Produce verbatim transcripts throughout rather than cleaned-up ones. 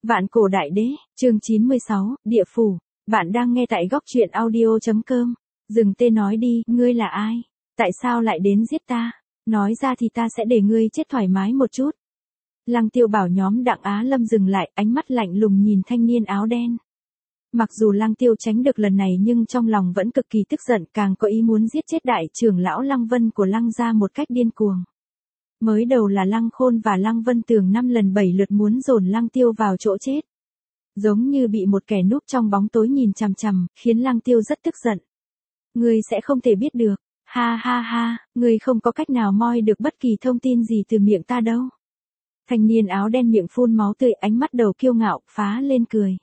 Vạn cổ đại đế, chương chín mươi sáu, địa phủ. Bạn đang nghe tại góc truyện audio.com. Dừng tên nói đi, ngươi là ai? Tại sao lại đến giết ta? Nói ra thì ta sẽ để ngươi chết thoải mái một chút. Lăng Tiêu bảo nhóm Đặng Á Lâm dừng lại, ánh mắt lạnh lùng nhìn thanh niên áo đen. Mặc dù Lăng Tiêu tránh được lần này nhưng trong lòng vẫn cực kỳ tức giận, càng có ý muốn giết chết đại trưởng lão Lăng Vân của Lăng gia một cách điên cuồng. Mới đầu là Lăng Khôn và Lăng Vân Tường năm lần bảy lượt muốn dồn Lăng Tiêu vào chỗ chết. Giống như bị một kẻ núp trong bóng tối nhìn chằm chằm, khiến Lăng Tiêu rất tức giận. Ngươi sẽ không thể biết được, ha ha ha, ngươi không có cách nào moi được bất kỳ thông tin gì từ miệng ta đâu. Thanh niên áo đen miệng phun máu tươi, ánh mắt đầu kiêu ngạo, phá lên cười.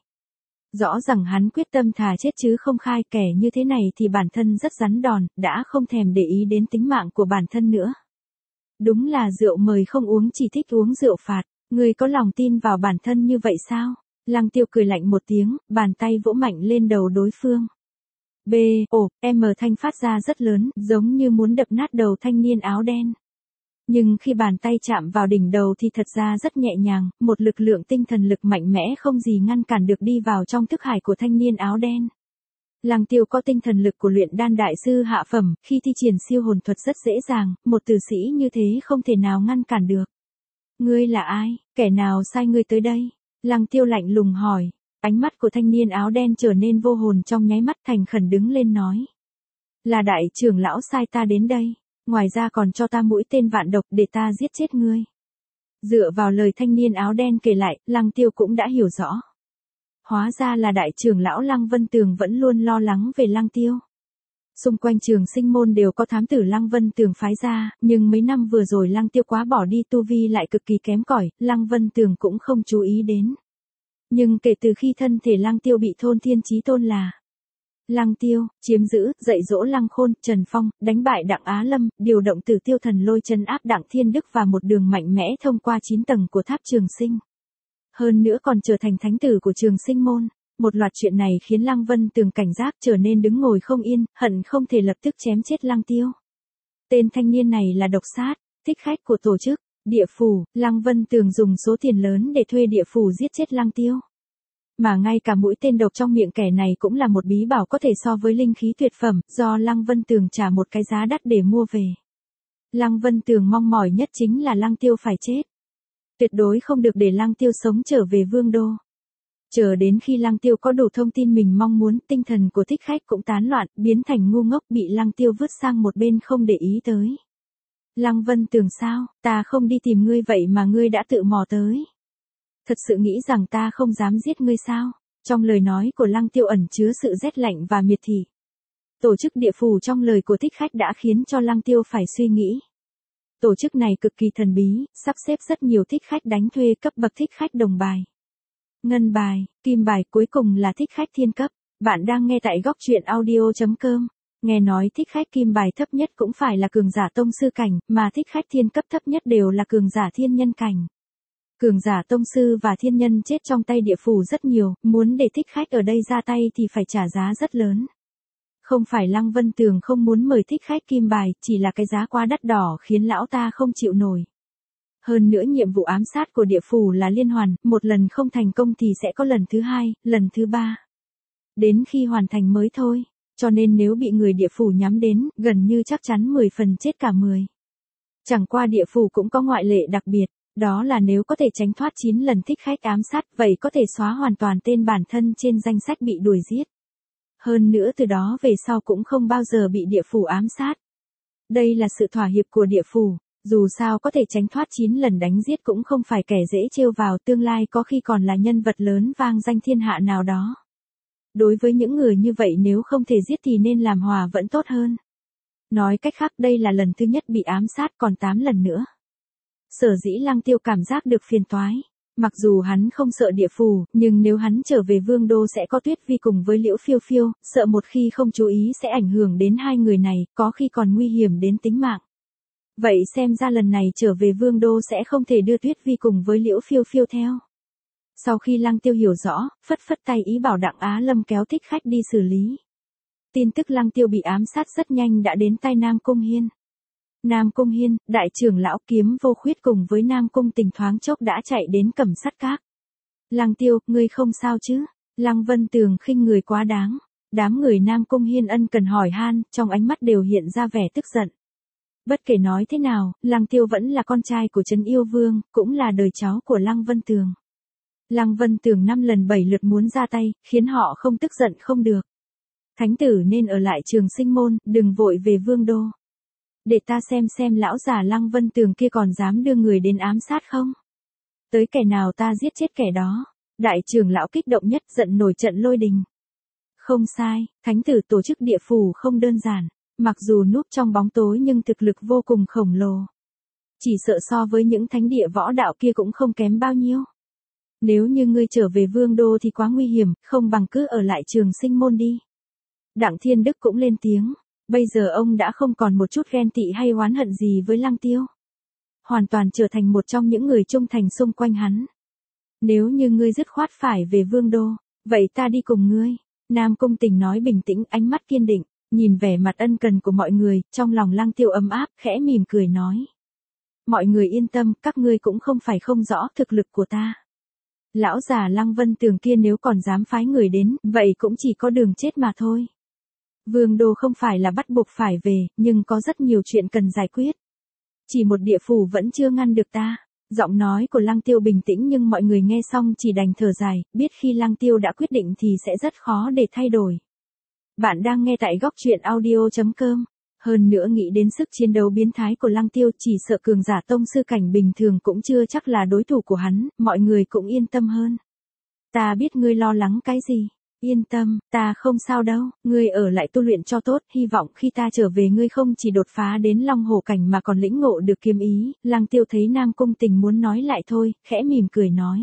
Rõ rằng hắn quyết tâm thà chết chứ không khai, kẻ như thế này thì bản thân rất rắn đòn, đã không thèm để ý đến tính mạng của bản thân nữa. Đúng là rượu mời không uống, chỉ thích uống rượu phạt, ngươi có lòng tin vào bản thân như vậy sao? Lăng Tiêu cười lạnh một tiếng, bàn tay vỗ mạnh lên đầu đối phương. B, ồ, M thanh phát ra rất lớn, giống như muốn đập nát đầu thanh niên áo đen. Nhưng khi bàn tay chạm vào đỉnh đầu thì thật ra rất nhẹ nhàng, một lực lượng tinh thần lực mạnh mẽ không gì ngăn cản được đi vào trong thức hải của thanh niên áo đen. Lăng Tiêu có tinh thần lực của luyện đan đại sư hạ phẩm, khi thi triển siêu hồn thuật rất dễ dàng, một tử sĩ như thế không thể nào ngăn cản được. Ngươi là ai, kẻ nào sai ngươi tới đây? Lăng Tiêu lạnh lùng hỏi, ánh mắt của thanh niên áo đen trở nên vô hồn trong nháy mắt, thành khẩn đứng lên nói. Là đại trưởng lão sai ta đến đây, ngoài ra còn cho ta mũi tên vạn độc để ta giết chết ngươi. Dựa vào lời thanh niên áo đen kể lại, Lăng Tiêu cũng đã hiểu rõ. Hóa ra là đại trưởng lão Lăng Vân Tường vẫn luôn lo lắng về Lăng Tiêu. Xung quanh Trường Sinh môn đều có thám tử Lăng Vân Tường phái ra, nhưng mấy năm vừa rồi Lăng Tiêu quá bỏ đi, tu vi lại cực kỳ kém cỏi, Lăng Vân Tường cũng không chú ý đến. Nhưng kể từ khi thân thể Lăng Tiêu bị thôn thiên chí tôn là Lăng Tiêu, chiếm giữ, dạy dỗ Lăng Khôn, Trần Phong, đánh bại Đặng Á Lâm, điều động Tử Tiêu Thần Lôi trấn áp Đặng Thiên Đức và một đường mạnh mẽ thông qua chín tầng của tháp Trường Sinh. Hơn nữa còn trở thành thánh tử của Trường Sinh môn. Một loạt chuyện này khiến Lăng Vân Tường cảnh giác, trở nên đứng ngồi không yên, hận không thể lập tức chém chết Lăng Tiêu. Tên thanh niên này là độc sát, thích khách của tổ chức địa phủ. Lăng Vân Tường dùng số tiền lớn để thuê địa phủ giết chết Lăng Tiêu. Mà ngay cả mũi tên độc trong miệng kẻ này cũng là một bí bảo có thể so với linh khí tuyệt phẩm, do Lăng Vân Tường trả một cái giá đắt để mua về. Lăng Vân Tường mong mỏi nhất chính là Lăng Tiêu phải chết. Tuyệt đối không được để Lăng Tiêu sống trở về vương đô. Chờ đến khi Lăng Tiêu có đủ thông tin mình mong muốn, tinh thần của thích khách cũng tán loạn, biến thành ngu ngốc, bị Lăng Tiêu vứt sang một bên không để ý tới. Lăng Vân Tường sao, ta không đi tìm ngươi vậy mà ngươi đã tự mò tới. Thật sự nghĩ rằng ta không dám giết ngươi sao? Trong lời nói của Lăng Tiêu ẩn chứa sự rét lạnh và miệt thị. Tổ chức địa phủ trong lời của thích khách đã khiến cho Lăng Tiêu phải suy nghĩ. Tổ chức này cực kỳ thần bí, sắp xếp rất nhiều thích khách đánh thuê cấp bậc thích khách đồng bài, ngân bài, kim bài, cuối cùng là thích khách thiên cấp. Bạn đang nghe tại góc truyện audio.com. Nghe nói thích khách kim bài thấp nhất cũng phải là cường giả tông sư cảnh, mà thích khách thiên cấp thấp nhất đều là cường giả thiên nhân cảnh. Cường giả tông sư và thiên nhân chết trong tay địa phủ rất nhiều, muốn để thích khách ở đây ra tay thì phải trả giá rất lớn. Không phải Lăng Vân Tường không muốn mời thích khách kim bài, chỉ là cái giá quá đắt đỏ khiến lão ta không chịu nổi. Hơn nữa nhiệm vụ ám sát của địa phủ là liên hoàn, một lần không thành công thì sẽ có lần thứ hai, lần thứ ba. Đến khi hoàn thành mới thôi, cho nên nếu bị người địa phủ nhắm đến, gần như chắc chắn mười phần chết cả mười. Chẳng qua địa phủ cũng có ngoại lệ đặc biệt, đó là nếu có thể tránh thoát chín lần thích khách ám sát, vậy có thể xóa hoàn toàn tên bản thân trên danh sách bị đuổi giết. Hơn nữa từ đó về sau cũng không bao giờ bị địa phủ ám sát. Đây là sự thỏa hiệp của địa phủ. Dù sao có thể tránh thoát chín lần đánh giết cũng không phải kẻ dễ trêu vào, tương lai có khi còn là nhân vật lớn vang danh thiên hạ nào đó. Đối với những người như vậy nếu không thể giết thì nên làm hòa vẫn tốt hơn. Nói cách khác đây là lần thứ nhất bị ám sát, còn tám lần nữa. Sở dĩ Lăng Tiêu cảm giác được phiền toái. Mặc dù hắn không sợ địa phủ, nhưng nếu hắn trở về vương đô sẽ có Tuyết Vi cùng với Liễu Phiêu Phiêu, sợ một khi không chú ý sẽ ảnh hưởng đến hai người này, có khi còn nguy hiểm đến tính mạng. Vậy xem ra lần này trở về vương đô sẽ không thể đưa Tuyết Vi cùng với Liễu Phiêu Phiêu theo. Sau khi Lăng Tiêu hiểu rõ, phất phất tay ý bảo Đặng Á Lâm kéo thích khách đi xử lý. Tin tức Lăng Tiêu bị ám sát rất nhanh đã đến tai Nam Cung Hiên. Nam Cung Hiên, đại trưởng lão Kiếm Vô Khuyết cùng với Nam Cung Tình thoáng chốc đã chạy đến Cẩm Sát Các. Lăng Tiêu, ngươi không sao chứ? Lăng Vân Tường khinh người quá đáng. Đám người Nam Cung Hiên ân cần hỏi han, trong ánh mắt đều hiện ra vẻ tức giận. Bất kể nói thế nào, Lăng Tiêu vẫn là con trai của Trấn Yêu Vương, cũng là đời cháu của Lăng Vân Tường. Lăng Vân Tường năm lần bảy lượt muốn ra tay, khiến họ không tức giận không được. Thánh tử nên ở lại Trường Sinh môn, đừng vội về Vương đô. Để ta xem xem lão già Lăng Vân Tường kia còn dám đưa người đến ám sát không? Tới kẻ nào ta giết chết kẻ đó. Đại trưởng lão kích động nhất, giận nổi trận lôi đình. Không sai, thánh tử tổ chức địa phủ không đơn giản. Mặc dù núp trong bóng tối nhưng thực lực vô cùng khổng lồ. Chỉ sợ so với những thánh địa võ đạo kia cũng không kém bao nhiêu. Nếu như ngươi trở về Vương đô thì quá nguy hiểm, không bằng cứ ở lại Trường Sinh môn đi. Đặng Thiên Đức cũng lên tiếng. Bây giờ ông đã không còn một chút ghen tị hay oán hận gì với Lăng Tiêu. Hoàn toàn trở thành một trong những người trung thành xung quanh hắn. Nếu như ngươi dứt khoát phải về Vương đô, vậy ta đi cùng ngươi. Nam Cung Tình nói bình tĩnh, ánh mắt kiên định, nhìn vẻ mặt ân cần của mọi người, trong lòng Lăng Tiêu ấm áp, khẽ mỉm cười nói. Mọi người yên tâm, các ngươi cũng không phải không rõ thực lực của ta. Lão già Lăng Vân Tường kia nếu còn dám phái người đến, vậy cũng chỉ có đường chết mà thôi. Vương đô không phải là bắt buộc phải về, nhưng có rất nhiều chuyện cần giải quyết. Chỉ một địa phủ vẫn chưa ngăn được ta. Giọng nói của Lăng Tiêu bình tĩnh nhưng mọi người nghe xong chỉ đành thở dài, biết khi Lăng Tiêu đã quyết định thì sẽ rất khó để thay đổi. Bạn đang nghe tại góc truyện audio chấm com. Hơn nữa nghĩ đến sức chiến đấu biến thái của Lăng Tiêu, chỉ sợ cường giả tông sư cảnh bình thường cũng chưa chắc là đối thủ của hắn, mọi người cũng yên tâm hơn. Ta biết ngươi lo lắng cái gì. Yên tâm, ta không sao đâu, ngươi ở lại tu luyện cho tốt, hy vọng khi ta trở về ngươi không chỉ đột phá đến Long Hổ cảnh mà còn lĩnh ngộ được kiếm ý. Lăng Tiêu thấy Nam Cung Tình muốn nói lại thôi, khẽ mỉm cười nói.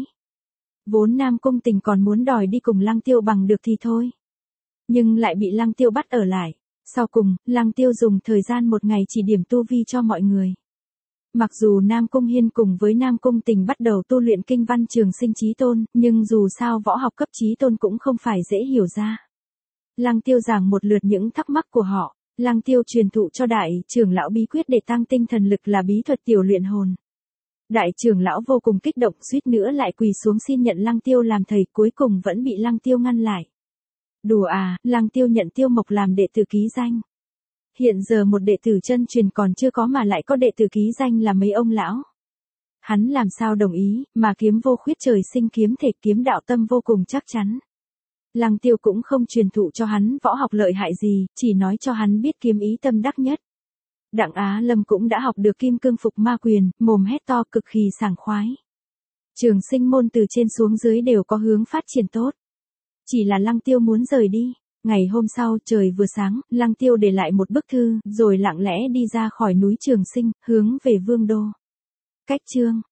Vốn Nam Cung Tình còn muốn đòi đi cùng Lăng Tiêu bằng được thì thôi. Nhưng lại bị Lăng Tiêu bắt ở lại. Sau cùng, Lăng Tiêu dùng thời gian một ngày chỉ điểm tu vi cho mọi người. Mặc dù Nam Cung Hiên cùng với Nam Cung Tình bắt đầu tu luyện kinh văn Trường Sinh Chí Tôn, nhưng dù sao võ học cấp Chí Tôn cũng không phải dễ hiểu ra. Lăng Tiêu giảng một lượt những thắc mắc của họ, Lăng Tiêu truyền thụ cho đại trưởng lão bí quyết để tăng tinh thần lực là bí thuật tiểu luyện hồn. Đại trưởng lão vô cùng kích động, suýt nữa lại quỳ xuống xin nhận Lăng Tiêu làm thầy, cuối cùng vẫn bị Lăng Tiêu ngăn lại. Đùa à, Lăng Tiêu nhận Tiêu Mộc làm đệ tử ký danh. Hiện giờ một đệ tử chân truyền còn chưa có mà lại có đệ tử ký danh là mấy ông lão. Hắn làm sao đồng ý, mà kiếm vô khuyết trời sinh kiếm thể kiếm đạo tâm vô cùng chắc chắn. Lăng Tiêu cũng không truyền thụ cho hắn võ học lợi hại gì, chỉ nói cho hắn biết kiếm ý tâm đắc nhất. Đặng Á Lâm cũng đã học được kim cương phục ma quyền, mồm hét to cực kỳ sảng khoái. Trường Sinh môn từ trên xuống dưới đều có hướng phát triển tốt. Chỉ là Lăng Tiêu muốn rời đi. Ngày hôm sau trời vừa sáng, Lăng Tiêu để lại một bức thư, rồi lặng lẽ đi ra khỏi núi Trường Sinh, hướng về Vương đô. Cách chương